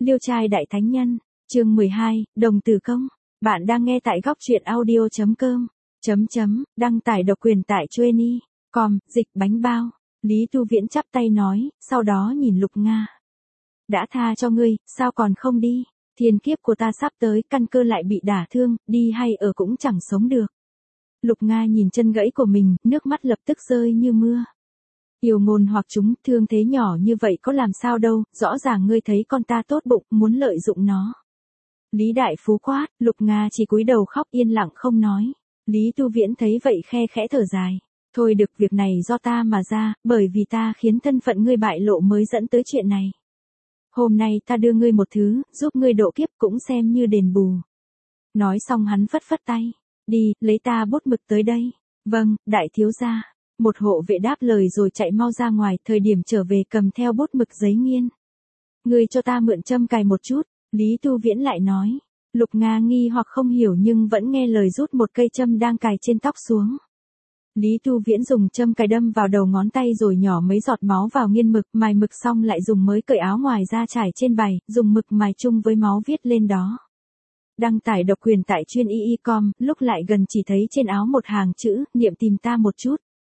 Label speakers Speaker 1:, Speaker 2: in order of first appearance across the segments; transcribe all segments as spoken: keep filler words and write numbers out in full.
Speaker 1: Liêu trai đại thánh nhân, chương mười hai, đồng tử công. Bạn đang nghe tại góc truyện audio chấm com, chấm chấm, đăng tải độc quyền tại chueni chấm com, dịch bánh bao. Lý Tu Viễn chắp tay nói, sau đó nhìn Lục Nga. Đã tha cho ngươi, sao còn không đi? Thiên kiếp của ta sắp tới, căn cơ lại bị đả thương, đi hay ở cũng chẳng sống được. Lục Nga nhìn chân gãy của mình, nước mắt lập tức rơi như mưa. Yêu ngôn hoặc chúng, thương thế nhỏ như vậy có làm sao đâu, rõ ràng ngươi thấy con ta tốt bụng, muốn lợi dụng nó. Lý Đại Phú quát, Lục Nga chỉ cúi đầu khóc yên lặng không nói. Lý Tu Viễn thấy vậy khe khẽ thở dài. Thôi được, việc này do ta mà ra, bởi vì ta khiến thân phận ngươi bại lộ mới dẫn tới chuyện này. Hôm nay ta đưa ngươi một thứ, giúp ngươi độ kiếp cũng xem như đền bù. Nói xong hắn phất phất tay. Đi, lấy ta bút mực tới đây. Vâng, đại thiếu gia. Một hộ vệ đáp lời rồi chạy mau ra ngoài, thời điểm trở về cầm theo bút mực giấy nghiên. Ngươi cho ta mượn châm cài một chút, Lý Tu Viễn lại nói. Lục Nga nghi hoặc không hiểu nhưng vẫn nghe lời rút một cây châm đang cài trên tóc xuống. Lý Tu Viễn dùng châm cài đâm vào đầu ngón tay rồi nhỏ mấy giọt máu vào nghiên mực, mài mực xong lại dùng mới cởi áo ngoài ra trải trên bày, dùng mực mài chung với máu viết lên đó. Đăng tải độc quyền tại chuyên y y chấm com, lúc lại gần chỉ thấy trên áo một hàng chữ, niệm tìm ta một chút.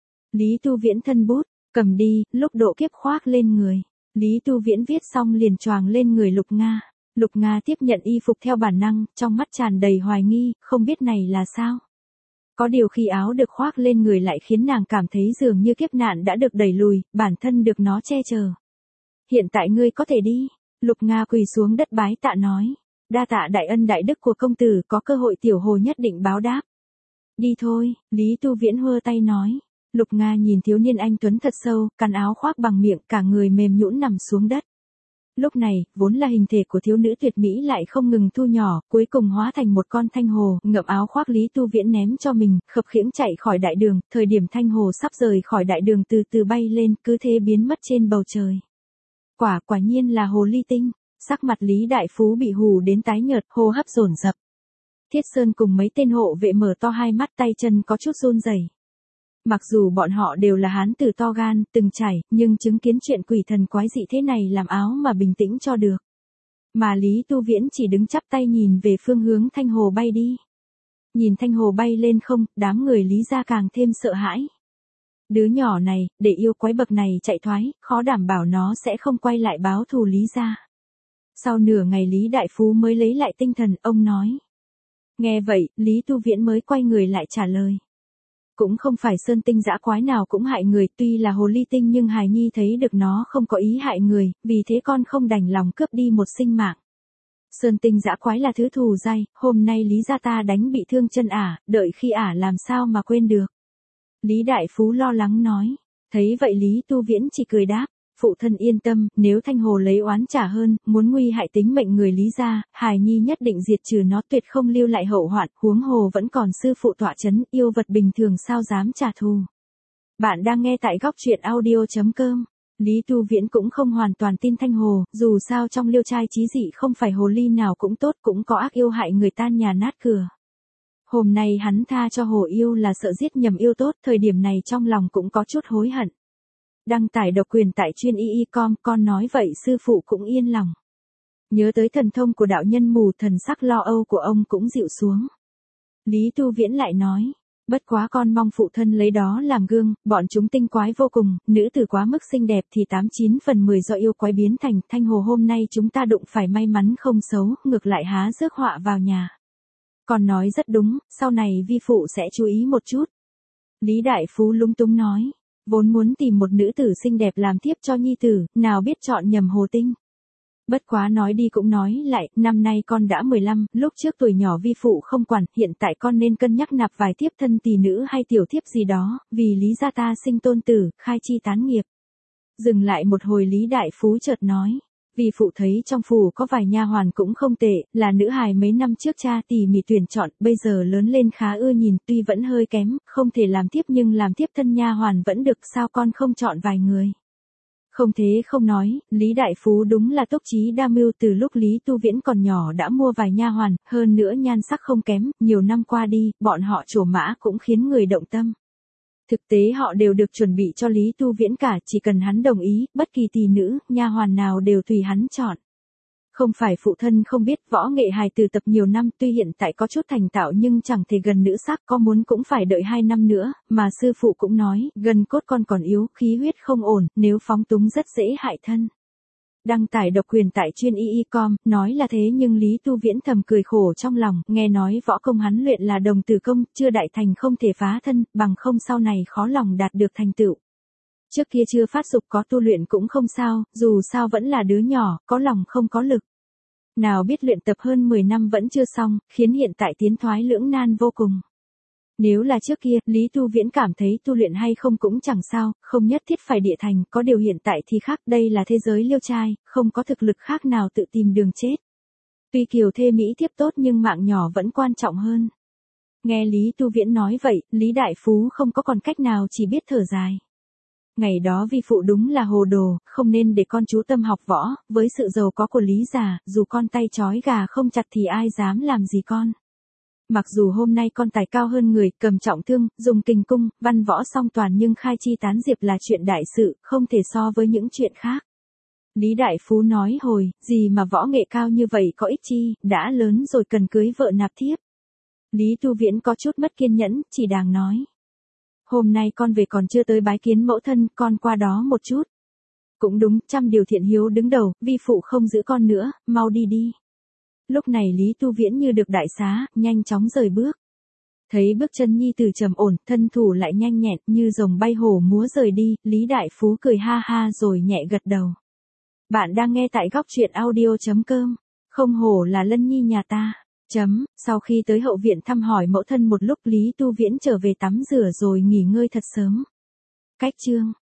Speaker 1: Lý Tu Viễn thân bút, cầm đi, lúc độ kiếp khoác lên người. Lý Tu Viễn viết xong liền choàng lên người Lục Nga. Lục Nga tiếp nhận y phục theo bản năng, trong mắt tràn đầy hoài nghi, không biết này là sao. Có điều khi áo được khoác lên người lại khiến nàng cảm thấy dường như kiếp nạn đã được đẩy lùi, bản thân được nó che chở. Hiện tại ngươi có thể đi. Lục Nga quỳ xuống đất bái tạ nói. Đa tạ đại ân đại đức của công tử, có cơ hội tiểu hồ nhất định báo đáp. Đi thôi, Lý Tu Viễn hơ tay nói. Lục Nga nhìn thiếu niên anh tuấn thật sâu, cắn áo khoác bằng miệng, cả người mềm nhũn nằm xuống đất. Lúc này, vốn là hình thể của thiếu nữ tuyệt mỹ lại không ngừng thu nhỏ, cuối cùng hóa thành một con thanh hồ, ngậm áo khoác Lý Tu Viễn ném cho mình, khập khiễng chạy khỏi đại đường, thời điểm thanh hồ sắp rời khỏi đại đường từ từ bay lên, cứ thế biến mất trên bầu trời. Quả quả nhiên là hồ ly tinh, sắc mặt Lý Đại Phú bị hù đến tái nhợt, hô hấp dồn dập. Thiết Sơn cùng mấy tên hộ vệ mở to hai mắt, tay chân có chút run rẩy. Mặc dù bọn họ đều là hán tử to gan, từng trải, nhưng chứng kiến chuyện quỷ thần quái dị thế này làm áo mà bình tĩnh cho được. Mà Lý Tu Viễn chỉ đứng chắp tay nhìn về phương hướng thanh hồ bay đi. Nhìn thanh hồ bay lên không, đám người Lý gia càng thêm sợ hãi. Đứa nhỏ này, để yêu quái bậc này chạy thoái, khó đảm bảo nó sẽ không quay lại báo thù Lý gia. Sau nửa ngày Lý Đại Phú mới lấy lại tinh thần, ông nói. Nghe vậy, Lý Tu Viễn mới quay người lại trả lời. Cũng không phải sơn tinh dã quái nào cũng hại người, tuy là hồ ly tinh nhưng hài nhi thấy được nó không có ý hại người, vì thế con không đành lòng cướp đi một sinh mạng. Sơn tinh dã quái là thứ thù dai, hôm nay Lý gia ta đánh bị thương chân ả, đợi khi ả làm sao mà quên được. Lý Đại Phú lo lắng nói, thấy vậy Lý Tu Viễn chỉ cười đáp. Phụ thân yên tâm, nếu thanh hồ lấy oán trả hơn, muốn nguy hại tính mệnh người Lý gia, hài nhi nhất định diệt trừ nó, tuyệt không lưu lại hậu hoạn, huống hồ vẫn còn sư phụ tọa chấn, yêu vật bình thường sao dám trả thù. Bạn đang nghe tại góc truyện audio chấm com. Lý Tu Viễn cũng không hoàn toàn tin thanh hồ, dù sao trong liêu trai chí dị không phải hồ ly nào cũng tốt, cũng có ác yêu hại người tan nhà nát cửa. Hôm nay hắn tha cho hồ yêu là sợ giết nhầm yêu tốt, thời điểm này trong lòng cũng có chút hối hận. Đăng tải độc quyền tại chuyên y y chấm com, con nói vậy sư phụ cũng yên lòng. Nhớ tới thần thông của đạo nhân mù, thần sắc lo âu của ông cũng dịu xuống. Lý Tu Viễn lại nói, bất quá con mong phụ thân lấy đó làm gương, bọn chúng tinh quái vô cùng, nữ tử quá mức xinh đẹp thì tám chín phần mười do yêu quái biến thành, thanh hồ hôm nay chúng ta đụng phải may mắn không xấu, ngược lại há rước họa vào nhà. Con nói rất đúng, sau này vi phụ sẽ chú ý một chút. Lý Đại Phú lúng túng nói. Vốn muốn tìm một nữ tử xinh đẹp làm thiếp cho nhi tử, nào biết chọn nhầm hồ tinh. Bất quá nói đi cũng nói lại, năm nay con đã mười lăm, lúc trước tuổi nhỏ vi phụ không quản, hiện tại con nên cân nhắc nạp vài thiếp thân tỳ nữ hay tiểu thiếp gì đó, vì Lý gia ta sinh tôn tử, khai chi tán nghiệp. Dừng lại một hồi Lý Đại Phú chợt nói. Vì phụ thấy trong phủ có vài nha hoàn cũng không tệ, là nữ hài mấy năm trước cha tỉ mỉ tuyển chọn, bây giờ lớn lên khá ưa nhìn, tuy vẫn hơi kém, không thể làm tiếp nhưng làm tiếp thân nha hoàn vẫn được, sao con không chọn vài người. Không thế không nói, Lý Đại Phú đúng là túc trí đa mưu, từ lúc Lý Tu Viễn còn nhỏ đã mua vài nha hoàn, hơn nữa nhan sắc không kém, nhiều năm qua đi, bọn họ trổ mã cũng khiến người động tâm. Thực tế họ đều được chuẩn bị cho Lý Tu Viễn cả, chỉ cần hắn đồng ý, bất kỳ tỷ nữ, nha hoàn nào đều tùy hắn chọn. Không phải phụ thân không biết võ nghệ hài từ tập nhiều năm tuy hiện tại có chút thành tạo nhưng chẳng thể gần nữ sắc có muốn cũng phải đợi hai năm nữa, mà sư phụ cũng nói, gần cốt con còn yếu, khí huyết không ổn, nếu phóng túng rất dễ hại thân. Đăng tải độc quyền tại chuyên y y com, nói là thế nhưng Lý Tu Viễn thầm cười khổ trong lòng, nghe nói võ công hắn luyện là đồng tử công, chưa đại thành không thể phá thân, bằng không sau này khó lòng đạt được thành tựu. Trước kia chưa phát dục có tu luyện cũng không sao, dù sao vẫn là đứa nhỏ, có lòng không có lực. Nào biết luyện tập hơn mười năm vẫn chưa xong, khiến hiện tại tiến thoái lưỡng nan vô cùng. Nếu là trước kia, Lý Tu Viễn cảm thấy tu luyện hay không cũng chẳng sao, không nhất thiết phải địa thành, có điều hiện tại thì khác, đây là thế giới liêu trai, không có thực lực khác nào tự tìm đường chết. Tuy kiều thê mỹ thiếp tốt nhưng mạng nhỏ vẫn quan trọng hơn. Nghe Lý Tu Viễn nói vậy, Lý Đại Phú không có còn cách nào chỉ biết thở dài. Ngày đó vi phụ đúng là hồ đồ, không nên để con chú tâm học võ, với sự giàu có của Lý già, dù con tay trói gà không chặt thì ai dám làm gì con. Mặc dù hôm nay con tài cao hơn người, cầm trọng thương, dùng kình cung, văn võ song toàn nhưng khai chi tán diệp là chuyện đại sự, không thể so với những chuyện khác. Lý Đại Phú nói hồi, gì mà võ nghệ cao như vậy có ích chi, đã lớn rồi cần cưới vợ nạp thiếp. Lý Tu Viễn có chút mất kiên nhẫn, chỉ đàng nói. Hôm nay con về còn chưa tới bái kiến mẫu thân, con qua đó một chút. Cũng đúng, trăm điều thiện hiếu đứng đầu, vi phụ không giữ con nữa, mau đi đi. Lúc này Lý Tu Viễn như được đại xá, nhanh chóng rời bước. Thấy bước chân nhi tử trầm ổn, thân thủ lại nhanh nhẹn, như rồng bay hổ múa rời đi, Lý Đại Phú cười ha ha rồi nhẹ gật đầu. Bạn đang nghe tại góc truyện audio chấm com. Không hổ là Lân Nhi nhà ta. Chấm, sau khi tới hậu viện thăm hỏi mẫu thân một lúc Lý Tu Viễn trở về tắm rửa rồi nghỉ ngơi thật sớm. Cách chương